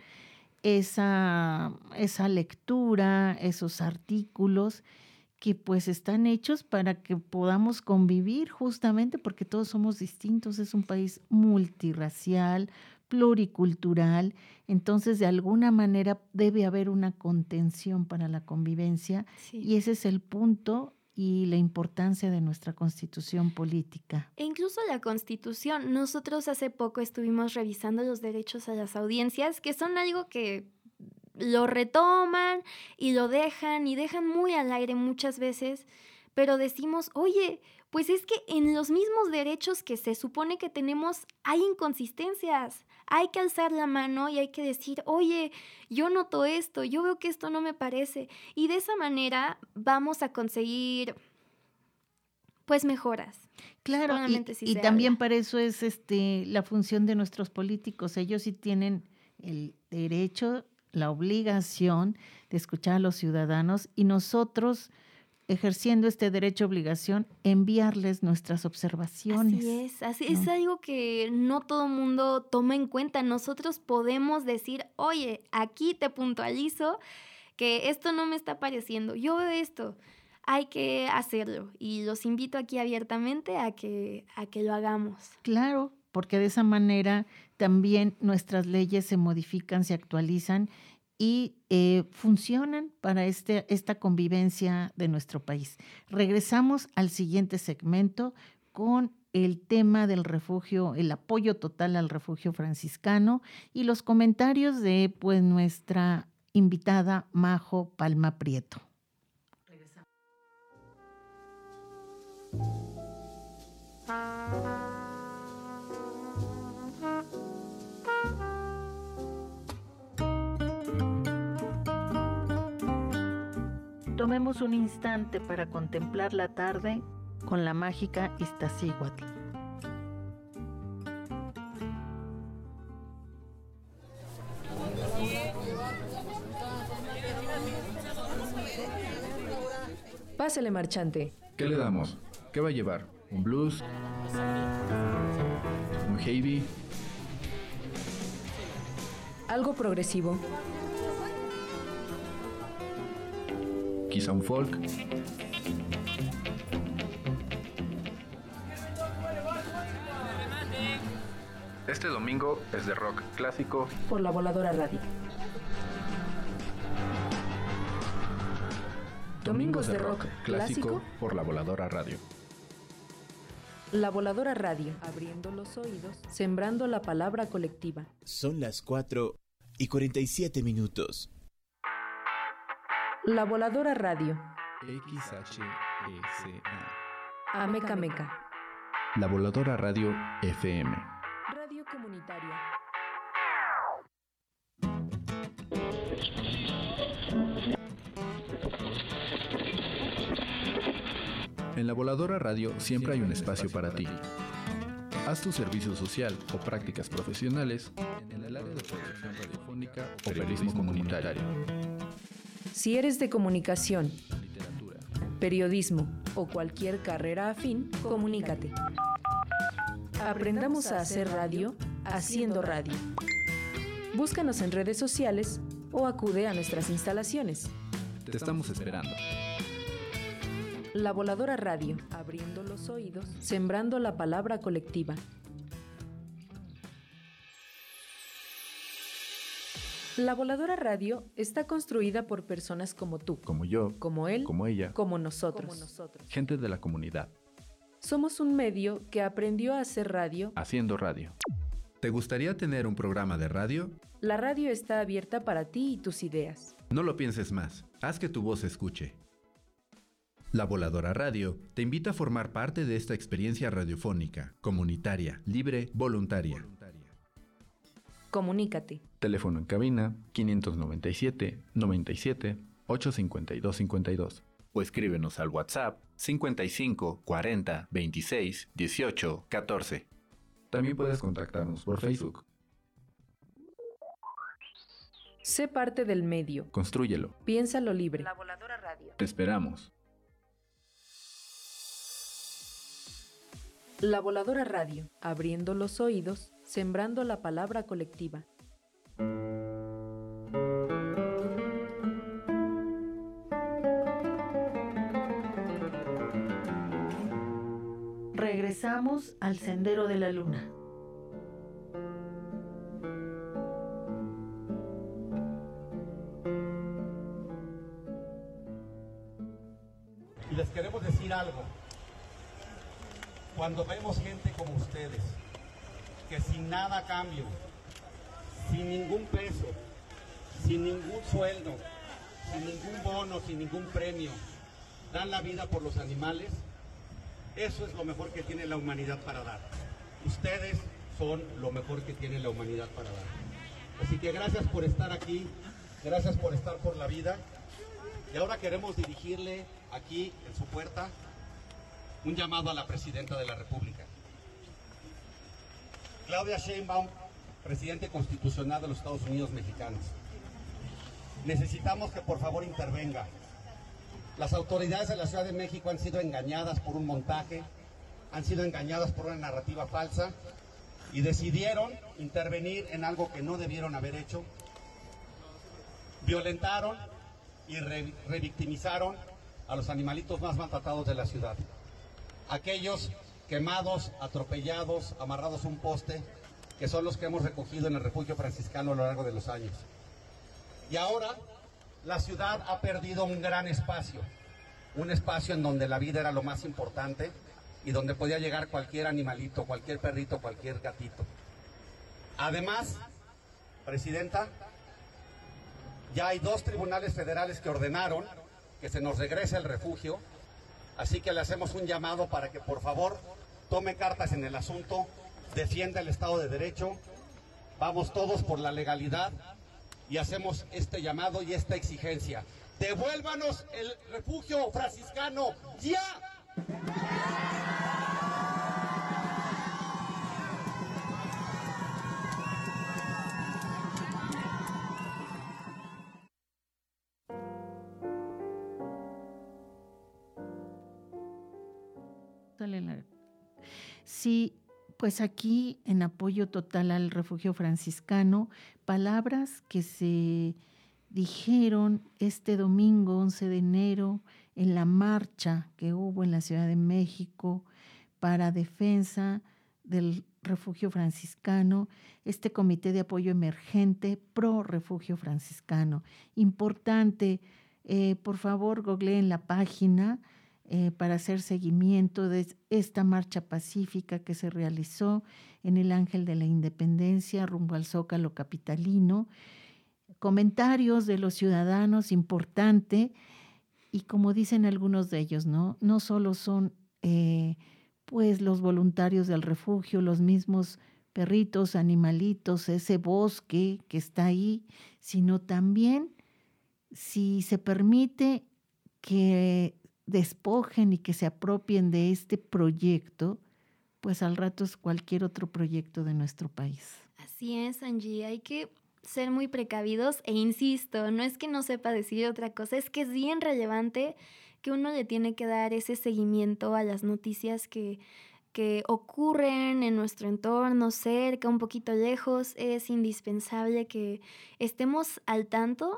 esa lectura, esos artículos que pues están hechos para que podamos convivir justamente porque todos somos distintos. Es un país multirracial, pluricultural. Entonces, de alguna manera debe haber una contención para la convivencia. Sí. Y ese es el punto y la importancia de nuestra Constitución política. E incluso la Constitución. Nosotros hace poco estuvimos revisando los derechos a las audiencias, que son algo que lo retoman y lo dejan muy al aire muchas veces, pero decimos, oye, pues es que en los mismos derechos que se supone que tenemos hay inconsistencias. Hay que alzar la mano y hay que decir, oye, yo noto esto, yo veo que esto no me parece. Y de esa manera vamos a conseguir, pues, mejoras. Claro, y también para eso es la función de nuestros políticos. Ellos sí tienen el derecho, la obligación de escuchar a los ciudadanos y nosotros, ejerciendo este derecho-obligación, enviarles nuestras observaciones. Así es algo que no todo mundo toma en cuenta. Nosotros podemos decir, oye, aquí te puntualizo que esto no me está pareciendo, yo veo esto, hay que hacerlo. Y los invito aquí abiertamente a que lo hagamos. Claro, porque de esa manera también nuestras leyes se modifican, se actualizan y funcionan para esta convivencia de nuestro país. Regresamos al siguiente segmento con el tema del refugio, el apoyo total al refugio franciscano y los comentarios de pues nuestra invitada Majo Palma Prieto. Regresamos. Tomemos un instante para contemplar la tarde con la mágica Iztaccíhuatl. Pásele, marchante. ¿Qué le damos? ¿Qué va a llevar? ¿Un blues? ¿Un heavy? Algo progresivo. ¿Quizá un folk? Este domingo es de rock clásico por La Voladora Radio. Domingos de rock clásico por La Voladora Radio. La Voladora Radio, abriendo los oídos, sembrando la palabra colectiva. Son las 4:47. La Voladora Radio. XHECA. Ameca Meca. La Voladora Radio FM. Radio comunitaria. En La Voladora Radio siempre hay un espacio para ti. Haz tu servicio social o prácticas profesionales en el área de producción radiofónica o periodismo comunitario. Si eres de comunicación, Literatura, periodismo o cualquier carrera afín, comunícate. Aprendamos a hacer radio haciendo radio. Búscanos en redes sociales o acude a nuestras instalaciones. te estamos esperando. La Voladora Radio, abriendo los oídos, sembrando la palabra colectiva. La Voladora Radio está construida por personas como tú, Como yo, como él, como ella, como nosotros. gente de la comunidad, Somos un medio que aprendió a hacer radio. haciendo radio. ¿Te gustaría tener un programa de radio? La radio está abierta para ti y tus ideas. No lo pienses más, haz que tu voz se escuche. La Voladora Radio te invita a formar parte de esta experiencia radiofónica, comunitaria, libre, voluntaria. Comunícate. Teléfono en cabina 597 97 852 52. O escríbenos al WhatsApp 55 40 26 18 14. También puedes contactarnos por Facebook. Sé parte del medio. Constrúyelo. Piénsalo libre. La Voladora Radio. Te esperamos. La Voladora Radio, abriendo los oídos, sembrando la palabra colectiva. Regresamos al Sendero de la Luna. Y les queremos decir algo. Cuando vemos gente como ustedes, que sin nada a cambio, sin ningún peso, sin ningún sueldo, sin ningún bono, sin ningún premio, dan la vida por los animales, Eso es lo mejor que tiene la humanidad para dar. Ustedes son lo mejor que tiene la humanidad para dar. Así que gracias por estar aquí, gracias por estar por la vida. Y ahora queremos dirigirle aquí en su puerta un llamado a la Presidenta de la República. Claudia Sheinbaum, Presidente Constitucional de los Estados Unidos Mexicanos. Necesitamos que por favor intervenga. Las autoridades de la Ciudad de México han sido engañadas por un montaje, han sido engañadas por una narrativa falsa y decidieron intervenir en algo que no debieron haber hecho. Violentaron y revictimizaron a los animalitos más maltratados de la ciudad. Aquellos quemados, atropellados, amarrados a un poste, que son los que hemos recogido en el refugio franciscano a lo largo de los años. Y ahora la ciudad ha perdido un gran espacio, un espacio en donde la vida era lo más importante y donde podía llegar cualquier animalito, cualquier perrito, cualquier gatito. Además, Presidenta, ya hay 2 tribunales federales que ordenaron que se nos regrese el refugio, así que le hacemos un llamado para que por favor tome cartas en el asunto, defienda el Estado de Derecho, vamos todos por la legalidad y hacemos este llamado y esta exigencia. ¡Devuélvanos el refugio franciscano ya! Sí, pues aquí en apoyo total al refugio franciscano, palabras que se dijeron este domingo 11 de enero en la marcha que hubo en la Ciudad de México para defensa del refugio franciscano, este comité de apoyo emergente pro refugio franciscano. Importante, por favor, googleen la página para hacer seguimiento de esta marcha pacífica que se realizó en el Ángel de la Independencia rumbo al Zócalo capitalino. Comentarios de los ciudadanos, importante, y como dicen algunos de ellos, no solo son pues los voluntarios del refugio, los mismos perritos, animalitos, ese bosque que está ahí, sino también si se permite que despojen y que se apropien de este proyecto, pues al rato es cualquier otro proyecto de nuestro país. Así es, Angie, hay que ser muy precavidos e insisto, no es que no sepa decir otra cosa, es que es bien relevante que uno le tiene que dar ese seguimiento a las noticias que ocurren en nuestro entorno, cerca, un poquito lejos. Es indispensable que estemos al tanto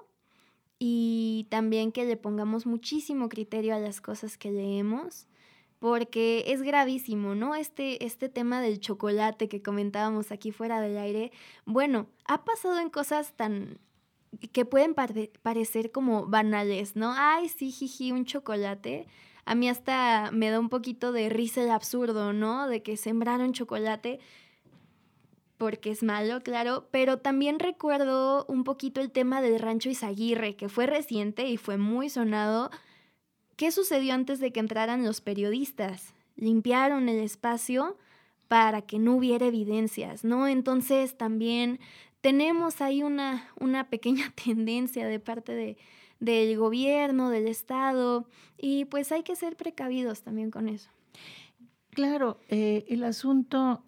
y también que le pongamos muchísimo criterio a las cosas que leemos, porque es gravísimo, ¿no? Este tema del chocolate que comentábamos aquí fuera del aire, bueno, ha pasado en cosas tan que pueden parecer como banales, ¿no? Ay, sí, jiji, un chocolate. A mí hasta me da un poquito de risa el absurdo, ¿no? De que sembraron chocolate porque es malo, claro, pero también recuerdo un poquito el tema del Rancho Izaguirre, que fue reciente y fue muy sonado. ¿Qué sucedió antes de que entraran los periodistas? Limpiaron el espacio para que no hubiera evidencias, ¿no? Entonces también tenemos ahí una pequeña tendencia de parte del gobierno, del Estado, y pues hay que ser precavidos también con eso. Claro, el asunto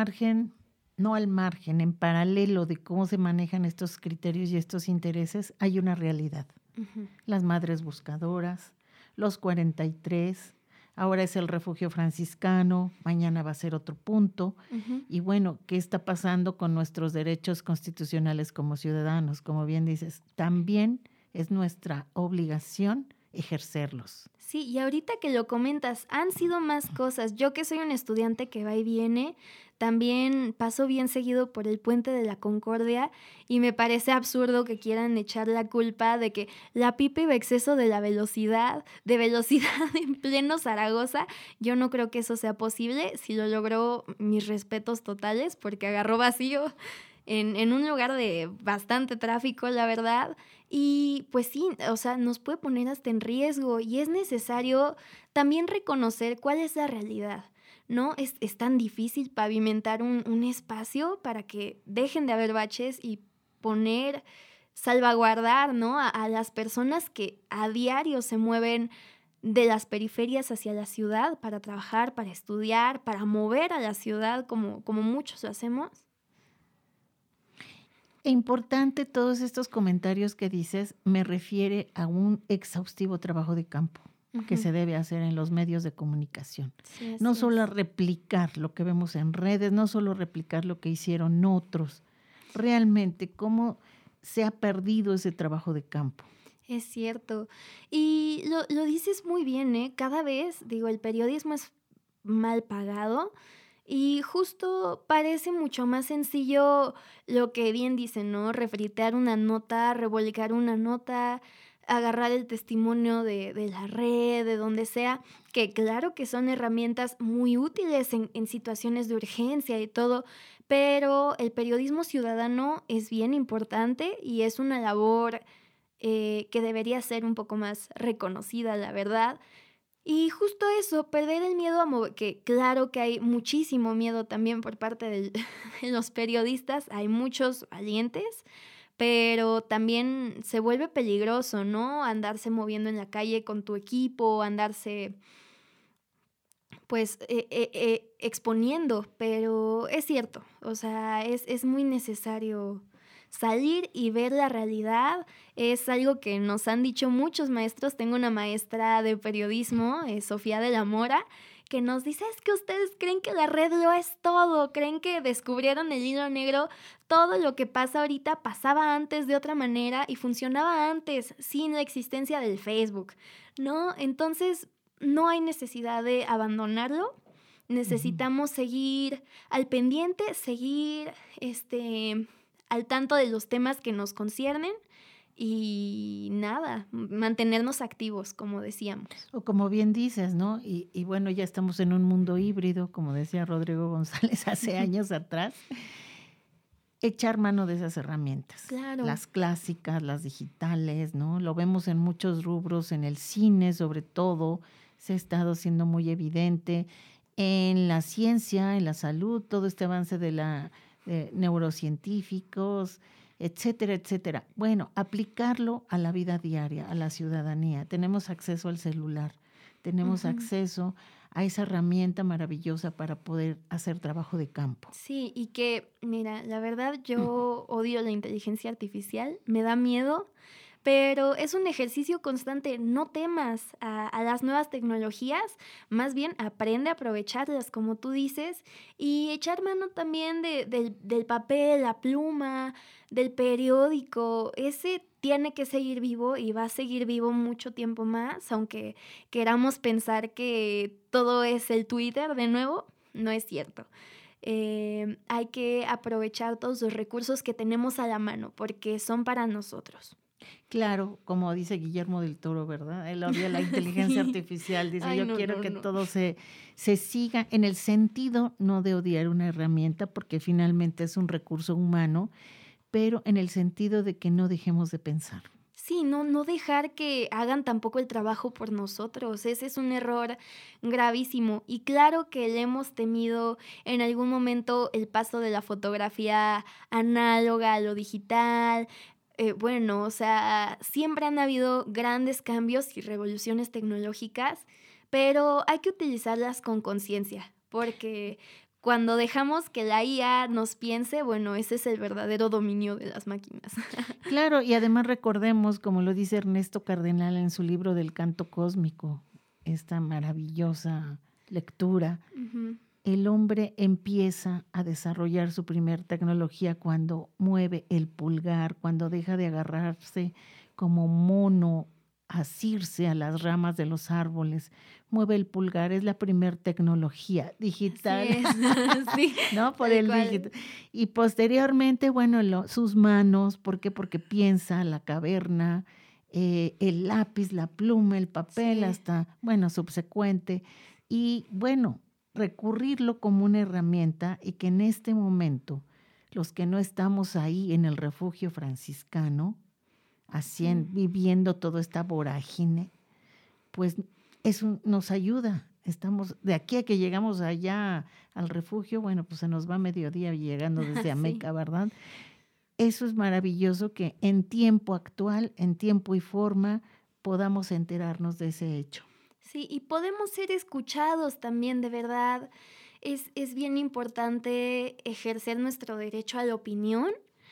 no al margen, en paralelo de cómo se manejan estos criterios y estos intereses, hay una realidad. Uh-huh. Las madres buscadoras, los 43, ahora es el refugio franciscano, mañana va a ser otro punto. Uh-huh. Y bueno, ¿qué está pasando con nuestros derechos constitucionales como ciudadanos? Como bien dices, también es nuestra obligación ejercerlos. Sí, y ahorita que lo comentas, han sido más cosas. Yo que soy un estudiante que va y viene, también paso bien seguido por el Puente de la Concordia y me parece absurdo que quieran echar la culpa de que la pipa iba a exceso de velocidad en pleno Zaragoza. Yo no creo que eso sea posible. Si lo logró, mis respetos totales porque agarró vacío. en un lugar de bastante tráfico, la verdad. Y pues sí, o sea, nos puede poner hasta en riesgo y es necesario también reconocer cuál es la realidad, ¿no? Es tan difícil pavimentar un espacio para que dejen de haber baches y salvaguardar, ¿no? A las personas que a diario se mueven de las periferias hacia la ciudad para trabajar, para estudiar, para mover a la ciudad como muchos lo hacemos. Importante todos estos comentarios que dices, me refiere a un exhaustivo trabajo de campo que se debe hacer en los medios de comunicación. Sí, no solo replicar lo que vemos en redes, no solo replicar lo que hicieron otros, realmente cómo se ha perdido ese trabajo de campo. Es cierto. Y lo dices muy bien, ¿eh? Cada vez, digo, el periodismo es mal pagado y justo parece mucho más sencillo lo que bien dicen, ¿no? Refritear una nota, revolcar una nota, agarrar el testimonio de la red, de donde sea, que claro que son herramientas muy útiles en situaciones de urgencia y todo, pero el periodismo ciudadano es bien importante y es una labor que debería ser un poco más reconocida, la verdad. Y justo eso, perder el miedo que claro que hay muchísimo miedo también por parte de los periodistas, hay muchos valientes, pero también se vuelve peligroso, ¿no? Andarse moviendo en la calle con tu equipo, andarse pues exponiendo, pero es cierto, o sea, es muy necesario salir y ver la realidad. Es algo que nos han dicho muchos maestros. Tengo una maestra de periodismo, Sofía de la Mora, que nos dice, es que ustedes creen que la red lo es todo, creen que descubrieron el hilo negro, todo lo que pasa ahorita pasaba antes de otra manera y funcionaba antes, sin la existencia del Facebook, ¿no? Entonces, no hay necesidad de abandonarlo. Necesitamos seguir al pendiente, seguir al tanto de los temas que nos conciernen y nada, mantenernos activos, como decíamos. O como bien dices, ¿no? Y bueno, ya estamos en un mundo híbrido, como decía Rodrigo González hace años atrás. Echar mano de esas herramientas. Claro. Las clásicas, las digitales, ¿no? Lo vemos en muchos rubros, en el cine sobre todo, se ha estado haciendo muy evidente. En la ciencia, en la salud, todo este avance de neurocientíficos, etcétera, etcétera. Bueno, aplicarlo a la vida diaria, a la ciudadanía. Tenemos acceso al celular, tenemos acceso a esa herramienta maravillosa para poder hacer trabajo de campo. Sí, y que, mira, la verdad yo odio la inteligencia artificial, me da miedo, pero es un ejercicio constante. No temas a las nuevas tecnologías, más bien aprende a aprovecharlas, como tú dices, y echar mano también del papel, la pluma, del periódico. Ese tiene que seguir vivo y va a seguir vivo mucho tiempo más, aunque queramos pensar que todo es el Twitter de nuevo, no es cierto. Hay que aprovechar todos los recursos que tenemos a la mano porque son para nosotros. Claro, como dice Guillermo del Toro, ¿verdad? Él odia la inteligencia artificial, dice, ay, yo quiero que todo se siga en el sentido no de odiar una herramienta, porque finalmente es un recurso humano, pero en el sentido de que no dejemos de pensar. Sí, no dejar que hagan tampoco el trabajo por nosotros. Ese es un error gravísimo. Y claro que le hemos temido en algún momento el paso de la fotografía análoga a lo digital. Bueno, o sea, siempre han habido grandes cambios y revoluciones tecnológicas, pero hay que utilizarlas con conciencia, porque cuando dejamos que la IA nos piense, bueno, ese es el verdadero dominio de las máquinas. Claro, y además recordemos, como lo dice Ernesto Cardenal en su libro del Canto Cósmico, esta maravillosa lectura, el hombre empieza a desarrollar su primer tecnología cuando mueve el pulgar, cuando deja de agarrarse como mono, asirse a las ramas de los árboles, mueve el pulgar, es la primer tecnología digital, sí, ¿no? Por el dígito. Y posteriormente, bueno, sus manos, ¿por qué? Porque piensa, la caverna, el lápiz, la pluma, el papel, hasta, bueno, subsecuente. Y bueno, recurrirlo como una herramienta y que en este momento los que no estamos ahí en el refugio franciscano, viviendo toda esta vorágine, pues eso nos ayuda. Estamos, de aquí a que llegamos allá al refugio, bueno, pues se nos va mediodía llegando desde Ameca, sí. ¿Verdad? Eso es maravilloso, que en tiempo actual, en tiempo y forma, podamos enterarnos de ese hecho. Sí, y podemos ser escuchados también, de verdad. Es bien importante ejercer nuestro derecho a la opinión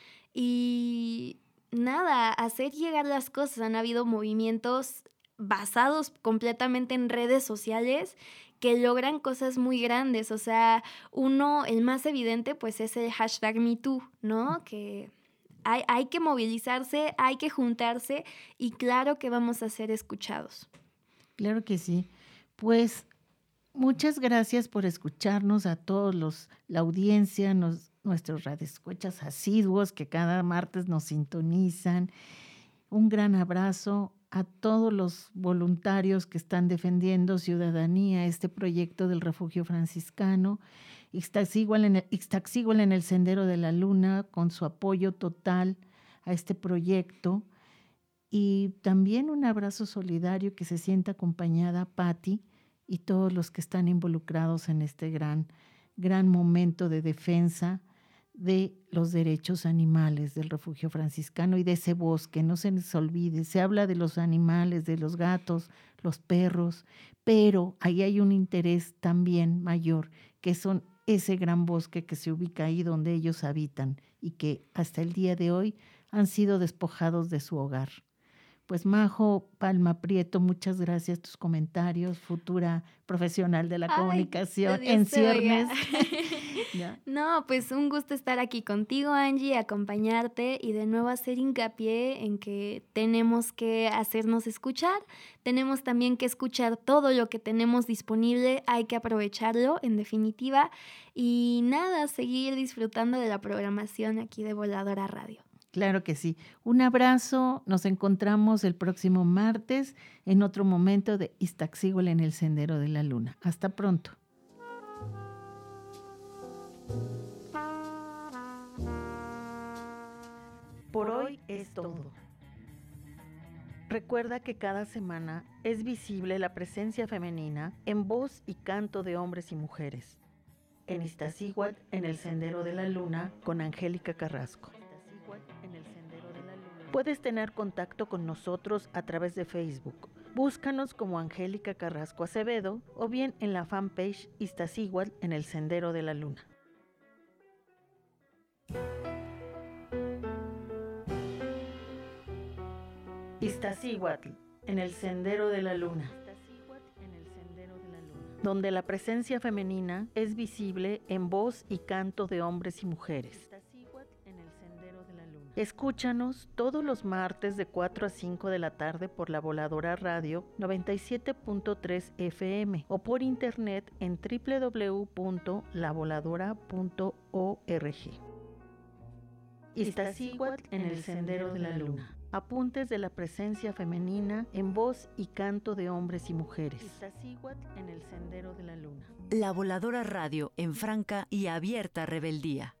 y nada, hacer llegar las cosas. Han habido movimientos basados completamente en redes sociales que logran cosas muy grandes. O sea, el más evidente pues es el hashtag #MeToo, ¿no? Que hay que movilizarse, hay que juntarse y claro que vamos a ser escuchados. Claro que sí. Pues muchas gracias por escucharnos a todos la audiencia, nuestros radioescuchas asiduos que cada martes nos sintonizan. Un gran abrazo a todos los voluntarios que están defendiendo ciudadanía, este proyecto del Refugio Franciscano, Ixtaccíhuatl en el Sendero de la Luna, con su apoyo total a este proyecto. Y también un abrazo solidario que se sienta acompañada Patti y todos los que están involucrados en este gran momento de defensa de los derechos animales del Refugio Franciscano y de ese bosque. No se les olvide, se habla de los animales, de los gatos, los perros, pero ahí hay un interés también mayor, que son ese gran bosque que se ubica ahí donde ellos habitan y que hasta el día de hoy han sido despojados de su hogar. Pues Majo Palma Prieto, muchas gracias, tus comentarios, futura profesional de la comunicación en ciernes. No, pues un gusto estar aquí contigo, Angie, acompañarte y de nuevo hacer hincapié en que tenemos que hacernos escuchar, tenemos también que escuchar todo lo que tenemos disponible, hay que aprovecharlo en definitiva y nada, seguir disfrutando de la programación aquí de Voladora Radio. Claro que sí. Un abrazo. Nos encontramos el próximo martes en otro momento de Ixtaccíhuatl en el Sendero de la Luna. Hasta pronto. Por hoy es todo. Recuerda que cada semana es visible la presencia femenina en voz y canto de hombres y mujeres. En Ixtaccíhuatl en el Sendero de la Luna con Angélica Carrasco. Puedes tener contacto con nosotros a través de Facebook. Búscanos como Angélica Carrasco Acevedo o bien en la fanpage Ixtaccíhuatl en el Sendero de la Luna. Ixtaccíhuatl en el Sendero de la Luna, donde la presencia femenina es visible en voz y canto de hombres y mujeres. Escúchanos todos los martes de 4 a 5 de la tarde por la Voladora Radio 97.3 FM o por internet en www.lavoladora.org. Ixtaccíhuatl en el Sendero de la Luna. Apuntes de la presencia femenina en voz y canto de hombres y mujeres. Ixtaccíhuatl en el Sendero de la Luna. La Voladora Radio en franca y abierta rebeldía.